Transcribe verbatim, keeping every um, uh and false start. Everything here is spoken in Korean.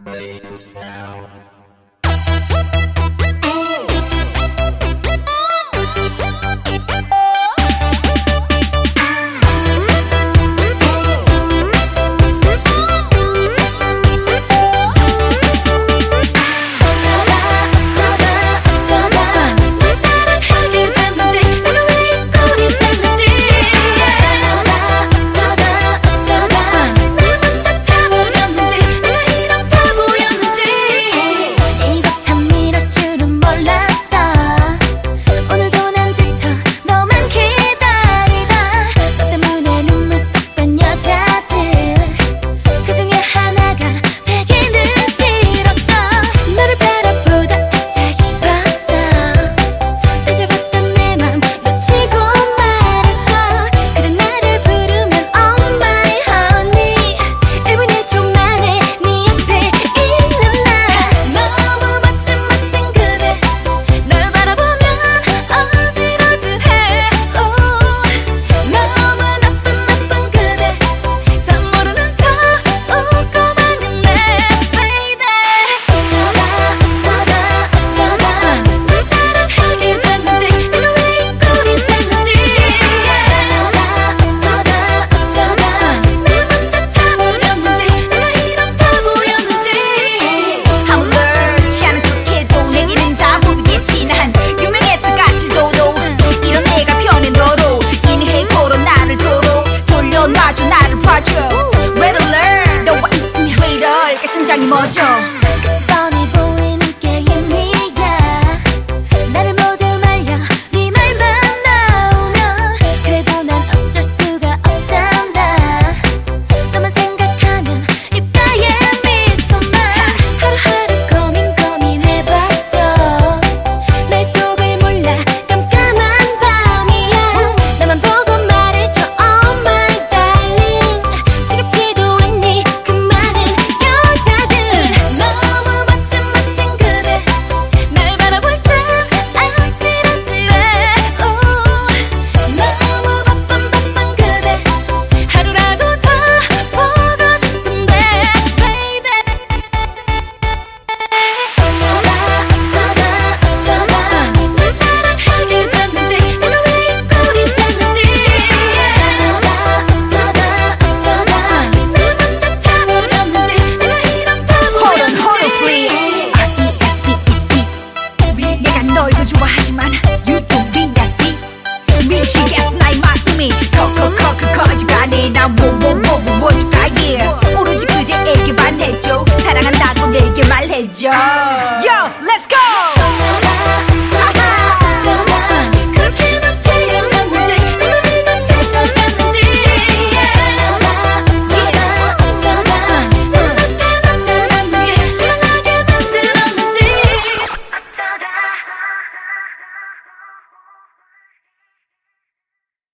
radio sound. 심장이 멎어. 끝이 뻔히 보이는 게임이야. 나를 모두 말려 네 말만 나오면 그래도 난 어쩔 수가 없잖아. 너만 생각하면 입가에 미소만. 하루하루 고민 고민해봤죠. 날 속을 몰라 깜깜한 밤이야. 나만 보고 말해줘 oh my darling. 지겹지도 않니 그 많은 너무 멋진 멋진 그대 날 바라볼 땐 아찔아찔해. 너무 바쁜 바쁜 그대 하루라도 더 보고 싶은데 baby. 어쩌다 어쩌다 어쩌다 널 사랑하게 됐는지 내가 왜 이 꼴이 됐는지. 어쩌다 어쩌다 어쩌다 내 맘 다 타버렸는지 내가 이런 Hold on, hold on, please. R E S P E D. 내가 널 더 좋아하지만 you don't be nasty. 미치겠어 나의 마음이 커커커커 커져가네. 난 뭐뭐뭐뭐 뭐줄까 yeah. 오로지 그대에게 반해줘. 사랑한다고 내게 말해줘.